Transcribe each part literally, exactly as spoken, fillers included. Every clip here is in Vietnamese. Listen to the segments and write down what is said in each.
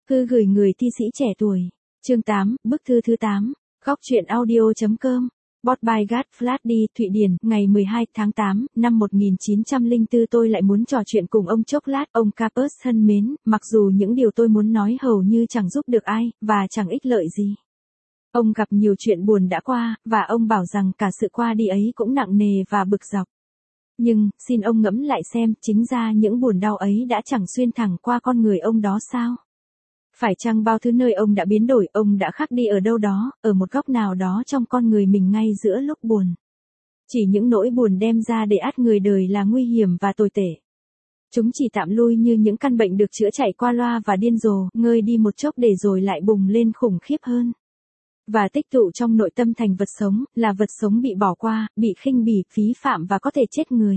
Thư gửi người thi sĩ trẻ tuổi. Chương tám, bức thư thứ tám. Góc truyện audio.com. Bot by Gat Flatty, Thụy Điển, ngày mười hai tháng tám, năm một nghìn chín trăm lẻ bốn tôi lại muốn trò chuyện cùng ông chốc lát. Ông Capus thân mến, mặc dù những điều tôi muốn nói hầu như chẳng giúp được ai, và chẳng ích lợi gì. Ông gặp nhiều chuyện buồn đã qua, và ông bảo rằng cả sự qua đi ấy cũng nặng nề và bực dọc. Nhưng, xin ông ngẫm lại xem, chính ra những buồn đau ấy đã chẳng xuyên thẳng qua con người ông đó sao? Phải chăng bao thứ nơi ông đã biến đổi, ông đã khác đi ở đâu đó, ở một góc nào đó trong con người mình ngay giữa lúc buồn. Chỉ những nỗi buồn đem ra để át người đời là nguy hiểm và tồi tệ. Chúng chỉ tạm lui như những căn bệnh được chữa chạy qua loa và điên rồ, ngơi đi một chốc để rồi lại bùng lên khủng khiếp hơn. Và tích tụ trong nội tâm thành vật sống, là vật sống bị bỏ qua, bị khinh bỉ, phí phạm và có thể chết người.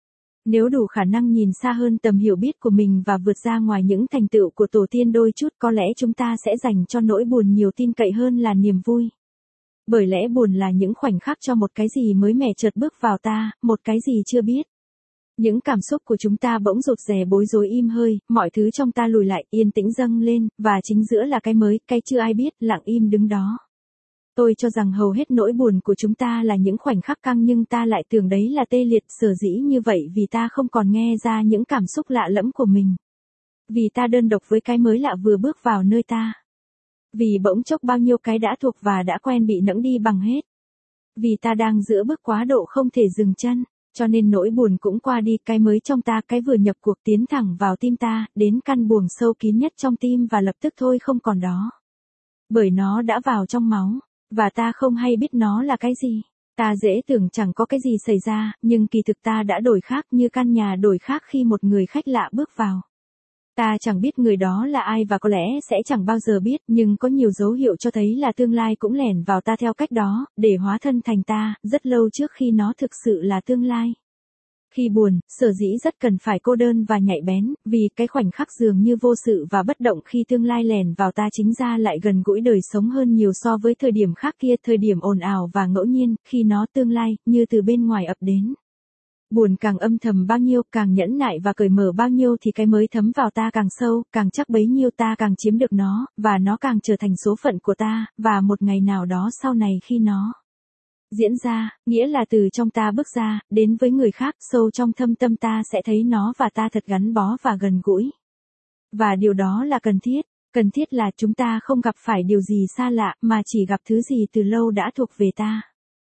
Nếu đủ khả năng nhìn xa hơn tầm hiểu biết của mình và vượt ra ngoài những thành tựu của tổ tiên đôi chút, có lẽ chúng ta sẽ dành cho nỗi buồn nhiều tin cậy hơn là niềm vui. Bởi lẽ buồn là những khoảnh khắc cho một cái gì mới mẻ chợt bước vào ta, một cái gì chưa biết. Những cảm xúc của chúng ta bỗng rụt rè bối rối im hơi, mọi thứ trong ta lùi lại, yên tĩnh dâng lên, và chính giữa là cái mới, cái chưa ai biết, lặng im đứng đó. Tôi cho rằng hầu hết nỗi buồn của chúng ta là những khoảnh khắc căng, nhưng ta lại tưởng đấy là tê liệt, sở dĩ như vậy vì ta không còn nghe ra những cảm xúc lạ lẫm của mình. Vì ta đơn độc với cái mới lạ vừa bước vào nơi ta. Vì bỗng chốc bao nhiêu cái đã thuộc và đã quen bị nẫng đi bằng hết. Vì ta đang giữa bước quá độ không thể dừng chân, cho nên nỗi buồn cũng qua đi, cái mới trong ta, cái vừa nhập cuộc tiến thẳng vào tim ta, đến căn buồng sâu kín nhất trong tim và lập tức thôi không còn đó. Bởi nó đã vào trong máu. Và ta không hay biết nó là cái gì. Ta dễ tưởng chẳng có cái gì xảy ra, nhưng kỳ thực ta đã đổi khác, như căn nhà đổi khác khi một người khách lạ bước vào. Ta chẳng biết người đó là ai và có lẽ sẽ chẳng bao giờ biết, nhưng có nhiều dấu hiệu cho thấy là tương lai cũng lẻn vào ta theo cách đó, để hóa thân thành ta, rất lâu trước khi nó thực sự là tương lai. Khi buồn, sở dĩ rất cần phải cô đơn và nhạy bén, vì cái khoảnh khắc dường như vô sự và bất động khi tương lai lèn vào ta chính ra lại gần gũi đời sống hơn nhiều so với thời điểm khác kia, thời điểm ồn ào và ngẫu nhiên, khi nó tương lai, như từ bên ngoài ập đến. Buồn càng âm thầm bao nhiêu, càng nhẫn nại và cởi mở bao nhiêu thì cái mới thấm vào ta càng sâu, càng chắc bấy nhiêu ta càng chiếm được nó, và nó càng trở thành số phận của ta, và một ngày nào đó sau này khi nó diễn ra, nghĩa là từ trong ta bước ra, đến với người khác, sâu trong thâm tâm ta sẽ thấy nó và ta thật gắn bó và gần gũi. Và điều đó là cần thiết, cần thiết là chúng ta không gặp phải điều gì xa lạ, mà chỉ gặp thứ gì từ lâu đã thuộc về ta.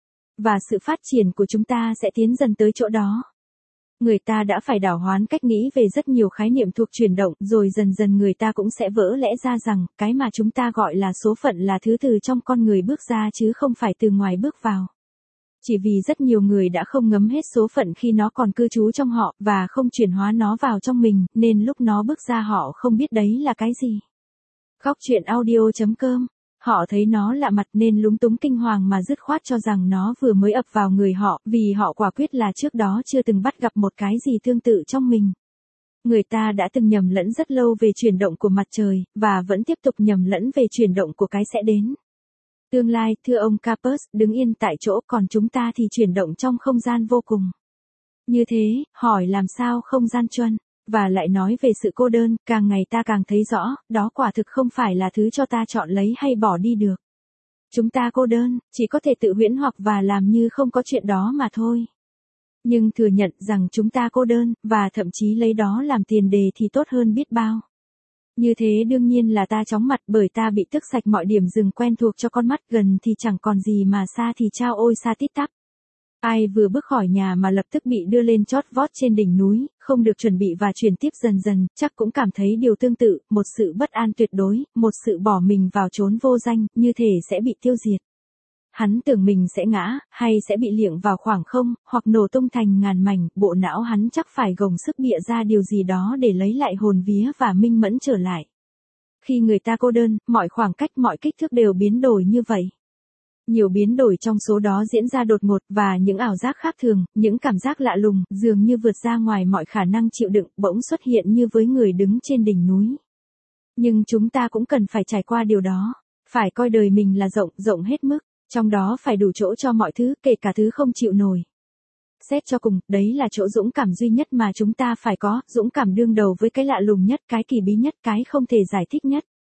Và sự phát triển của chúng ta sẽ tiến dần tới chỗ đó. Người ta đã phải đảo hoán cách nghĩ về rất nhiều khái niệm thuộc chuyển động, rồi dần dần người ta cũng sẽ vỡ lẽ ra rằng, cái mà chúng ta gọi là số phận là thứ từ trong con người bước ra chứ không phải từ ngoài bước vào. Chỉ vì rất nhiều người đã không ngấm hết số phận khi nó còn cư trú trong họ, và không chuyển hóa nó vào trong mình, nên lúc nó bước ra họ không biết đấy là cái gì. Góc truyện audio.com. Họ thấy nó lạ mặt nên lúng túng kinh hoàng mà dứt khoát cho rằng nó vừa mới ập vào người họ, vì họ quả quyết là trước đó chưa từng bắt gặp một cái gì tương tự trong mình. Người ta đã từng nhầm lẫn rất lâu về chuyển động của mặt trời, và vẫn tiếp tục nhầm lẫn về chuyển động của cái sẽ đến. Tương lai, thưa ông Capus, đứng yên tại chỗ, còn chúng ta thì chuyển động trong không gian vô cùng. Như thế, hỏi làm sao không gian chuân, và lại nói về sự cô đơn, càng ngày ta càng thấy rõ, đó quả thực không phải là thứ cho ta chọn lấy hay bỏ đi được. Chúng ta cô đơn, chỉ có thể tự huyễn hoặc và làm như không có chuyện đó mà thôi. Nhưng thừa nhận rằng chúng ta cô đơn, và thậm chí lấy đó làm tiền đề thì tốt hơn biết bao. Như thế đương nhiên là ta chóng mặt, bởi ta bị tước sạch mọi điểm dừng quen thuộc cho con mắt, gần thì chẳng còn gì mà xa thì chao ôi xa tít tắp. Ai vừa bước khỏi nhà mà lập tức bị đưa lên chót vót trên đỉnh núi, không được chuẩn bị và chuyển tiếp dần dần, chắc cũng cảm thấy điều tương tự, một sự bất an tuyệt đối, một sự bỏ mình vào chốn vô danh, như thể sẽ bị tiêu diệt. Hắn tưởng mình sẽ ngã, hay sẽ bị liệng vào khoảng không, hoặc nổ tung thành ngàn mảnh, bộ não hắn chắc phải gồng sức bịa ra điều gì đó để lấy lại hồn vía và minh mẫn trở lại. Khi người ta cô đơn, mọi khoảng cách, mọi kích thước đều biến đổi như vậy. Nhiều biến đổi trong số đó diễn ra đột ngột, và những ảo giác khác thường, những cảm giác lạ lùng, dường như vượt ra ngoài mọi khả năng chịu đựng, bỗng xuất hiện như với người đứng trên đỉnh núi. Nhưng chúng ta cũng cần phải trải qua điều đó, phải coi đời mình là rộng, rộng hết mức. Trong đó phải đủ chỗ cho mọi thứ, kể cả thứ không chịu nổi. Xét cho cùng, đấy là chỗ dũng cảm duy nhất mà chúng ta phải có, dũng cảm đương đầu với cái lạ lùng nhất, cái kỳ bí nhất, cái không thể giải thích nhất.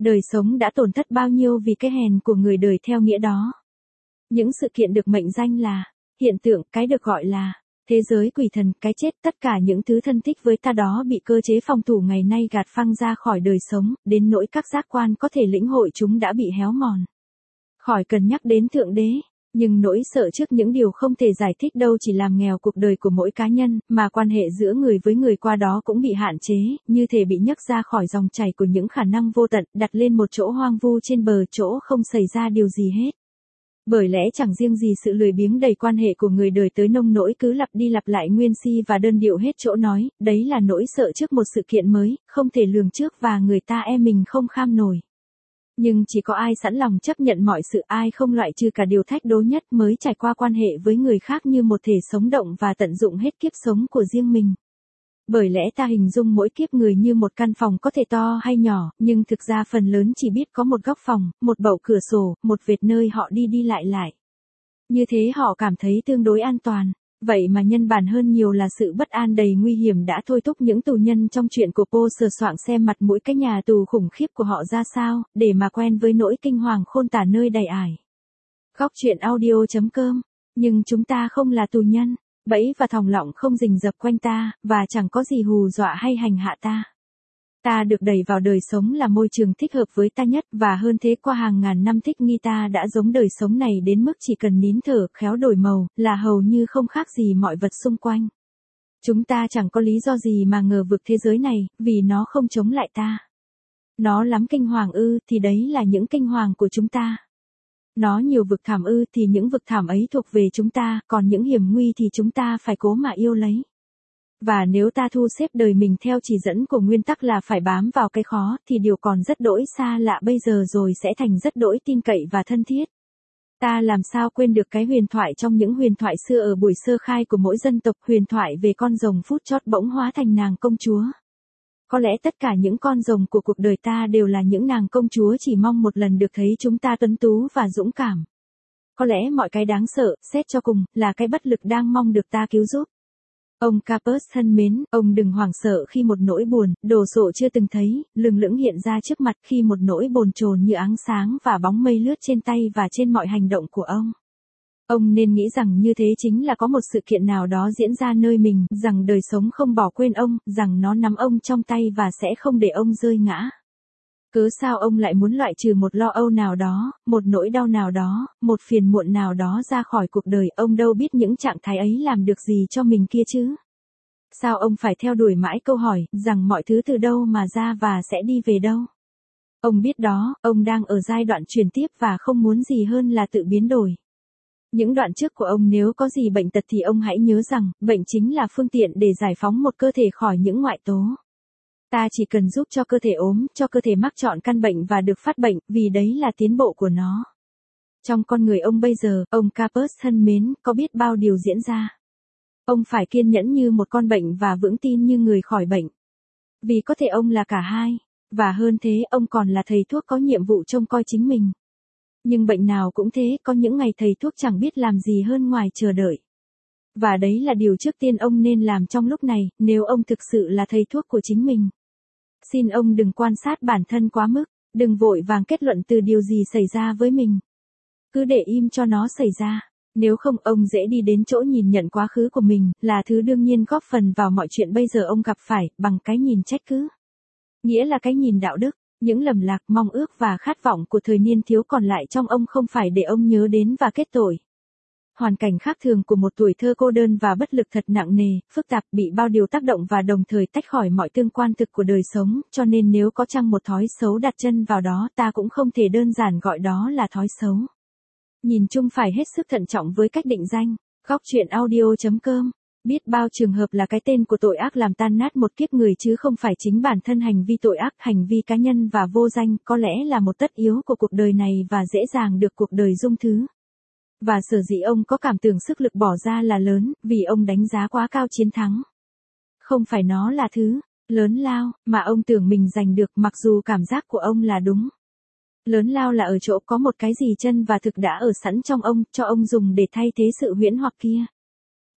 Đời sống đã tổn thất bao nhiêu vì cái hèn của người đời theo nghĩa đó. Những sự kiện được mệnh danh là hiện tượng, cái được gọi là thế giới quỷ thần, cái chết, tất cả những thứ thân thích với ta đó bị cơ chế phòng thủ ngày nay gạt phăng ra khỏi đời sống, đến nỗi các giác quan có thể lĩnh hội chúng đã bị héo mòn. Khỏi cần nhắc đến Thượng Đế, nhưng nỗi sợ trước những điều không thể giải thích đâu chỉ làm nghèo cuộc đời của mỗi cá nhân, mà quan hệ giữa người với người qua đó cũng bị hạn chế, như thể bị nhấc ra khỏi dòng chảy của những khả năng vô tận, đặt lên một chỗ hoang vu trên bờ, chỗ không xảy ra điều gì hết. Bởi lẽ chẳng riêng gì sự lười biếng đầy quan hệ của người đời tới nông nỗi cứ lặp đi lặp lại nguyên si và đơn điệu hết chỗ nói, đấy là nỗi sợ trước một sự kiện mới, không thể lường trước và người ta e mình không kham nổi. Nhưng chỉ có ai sẵn lòng chấp nhận mọi sự, ai không loại trừ cả điều thách đố nhất mới trải qua quan hệ với người khác như một thể sống động và tận dụng hết kiếp sống của riêng mình. Bởi lẽ ta hình dung mỗi kiếp người như một căn phòng có thể to hay nhỏ, nhưng thực ra phần lớn chỉ biết có một góc phòng, một bậu cửa sổ, một vệt nơi họ đi đi lại lại. Như thế họ cảm thấy tương đối an toàn. Vậy mà nhân bản hơn nhiều là sự bất an đầy nguy hiểm đã thôi thúc những tù nhân trong chuyện của Poe sờ soạng xem mặt mũi cái nhà tù khủng khiếp của họ ra sao, để mà quen với nỗi kinh hoàng khôn tả nơi đầy ải. Góc truyện audio chấm com. Nhưng chúng ta không là tù nhân. Bẫy và thòng lọng không rình rập quanh ta, và chẳng có gì hù dọa hay hành hạ ta. Ta được đẩy vào đời sống là môi trường thích hợp với ta nhất, và hơn thế qua hàng ngàn năm thích nghi ta đã giống đời sống này đến mức chỉ cần nín thở, khéo đổi màu, là hầu như không khác gì mọi vật xung quanh. Chúng ta chẳng có lý do gì mà ngờ vực thế giới này, vì nó không chống lại ta. Nó lắm kinh hoàng ư, thì đấy là những kinh hoàng của chúng ta. Nó nhiều vực thảm ư, thì những vực thảm ấy thuộc về chúng ta, còn những hiểm nguy thì chúng ta phải cố mà yêu lấy. Và nếu ta thu xếp đời mình theo chỉ dẫn của nguyên tắc là phải bám vào cái khó, thì điều còn rất đỗi xa lạ bây giờ rồi sẽ thành rất đỗi tin cậy và thân thiết. Ta làm sao quên được cái huyền thoại trong những huyền thoại xưa ở buổi sơ khai của mỗi dân tộc, huyền thoại về con rồng phút chót bỗng hóa thành nàng công chúa. Có lẽ tất cả những con rồng của cuộc đời ta đều là những nàng công chúa chỉ mong một lần được thấy chúng ta tuấn tú và dũng cảm. Có lẽ mọi cái đáng sợ, xét cho cùng, là cái bất lực đang mong được ta cứu giúp. Ông Capus thân mến, ông đừng hoảng sợ khi một nỗi buồn, đồ sộ chưa từng thấy, lừng lững hiện ra trước mặt, khi một nỗi bồn chồn như áng sáng và bóng mây lướt trên tay và trên mọi hành động của ông. Ông nên nghĩ rằng như thế chính là có một sự kiện nào đó diễn ra nơi mình, rằng đời sống không bỏ quên ông, rằng nó nắm ông trong tay và sẽ không để ông rơi ngã. Cớ sao ông lại muốn loại trừ một lo âu nào đó, một nỗi đau nào đó, một phiền muộn nào đó ra khỏi cuộc đời, ông đâu biết những trạng thái ấy làm được gì cho mình kia chứ? Sao ông phải theo đuổi mãi câu hỏi, rằng mọi thứ từ đâu mà ra và sẽ đi về đâu? Ông biết đó, ông đang ở giai đoạn chuyển tiếp và không muốn gì hơn là tự biến đổi. Những đoạn trước của ông nếu có gì bệnh tật thì ông hãy nhớ rằng, bệnh chính là phương tiện để giải phóng một cơ thể khỏi những ngoại tố. Ta chỉ cần giúp cho cơ thể ốm, cho cơ thể mắc chọn căn bệnh và được phát bệnh, vì đấy là tiến bộ của nó. Trong con người ông bây giờ, ông Capus thân mến, có biết bao điều diễn ra. Ông phải kiên nhẫn như một con bệnh và vững tin như người khỏi bệnh. Vì có thể ông là cả hai, và hơn thế ông còn là thầy thuốc có nhiệm vụ trông coi chính mình. Nhưng bệnh nào cũng thế, có những ngày thầy thuốc chẳng biết làm gì hơn ngoài chờ đợi. Và đấy là điều trước tiên ông nên làm trong lúc này, nếu ông thực sự là thầy thuốc của chính mình. Xin ông đừng quan sát bản thân quá mức, đừng vội vàng kết luận từ điều gì xảy ra với mình. Cứ để im cho nó xảy ra. Nếu không ông dễ đi đến chỗ nhìn nhận quá khứ của mình, là thứ đương nhiên góp phần vào mọi chuyện bây giờ ông gặp phải, bằng cái nhìn trách cứ. Nghĩa là cái nhìn đạo đức, những lầm lạc, mong ước và khát vọng của thời niên thiếu còn lại trong ông không phải để ông nhớ đến và kết tội. Hoàn cảnh khác thường của một tuổi thơ cô đơn và bất lực thật nặng nề, phức tạp, bị bao điều tác động và đồng thời tách khỏi mọi tương quan thực của đời sống, cho nên nếu có chăng một thói xấu đặt chân vào đó, ta cũng không thể đơn giản gọi đó là thói xấu. Nhìn chung phải hết sức thận trọng với cách định danh. Góc truyện audio chấm com. Biết bao trường hợp là cái tên của tội ác làm tan nát một kiếp người chứ không phải chính bản thân hành vi tội ác, hành vi cá nhân và vô danh, có lẽ là một tất yếu của cuộc đời này và dễ dàng được cuộc đời dung thứ. Và sở dĩ ông có cảm tưởng sức lực bỏ ra là lớn, vì ông đánh giá quá cao chiến thắng. Không phải nó là thứ lớn lao mà ông tưởng mình giành được, mặc dù cảm giác của ông là đúng. Lớn lao là ở chỗ có một cái gì chân và thực đã ở sẵn trong ông, cho ông dùng để thay thế sự huyễn hoặc kia.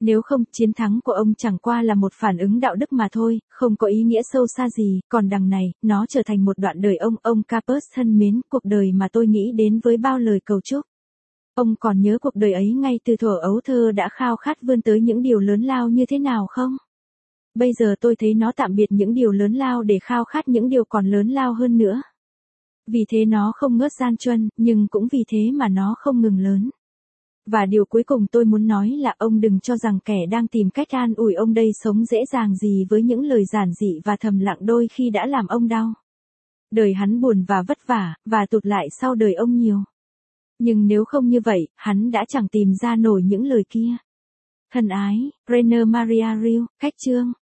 Nếu không, chiến thắng của ông chẳng qua là một phản ứng đạo đức mà thôi, không có ý nghĩa sâu xa gì, còn đằng này, nó trở thành một đoạn đời ông, ông Capus thân mến, cuộc đời mà tôi nghĩ đến với bao lời cầu chúc. Ông còn nhớ cuộc đời ấy ngay từ thuở ấu thơ đã khao khát vươn tới những điều lớn lao như thế nào không? Bây giờ tôi thấy nó tạm biệt những điều lớn lao để khao khát những điều còn lớn lao hơn nữa. Vì thế nó không ngớt gian truân, nhưng cũng vì thế mà nó không ngừng lớn. Và điều cuối cùng tôi muốn nói là ông đừng cho rằng kẻ đang tìm cách an ủi ông đây sống dễ dàng gì với những lời giản dị và thầm lặng đôi khi đã làm ông đau. Đời hắn buồn và vất vả, và tụt lại sau đời ông nhiều. Nhưng nếu không như vậy, hắn đã chẳng tìm ra nổi những lời kia. Thân ái, Rainer Maria Rilke, khách chương.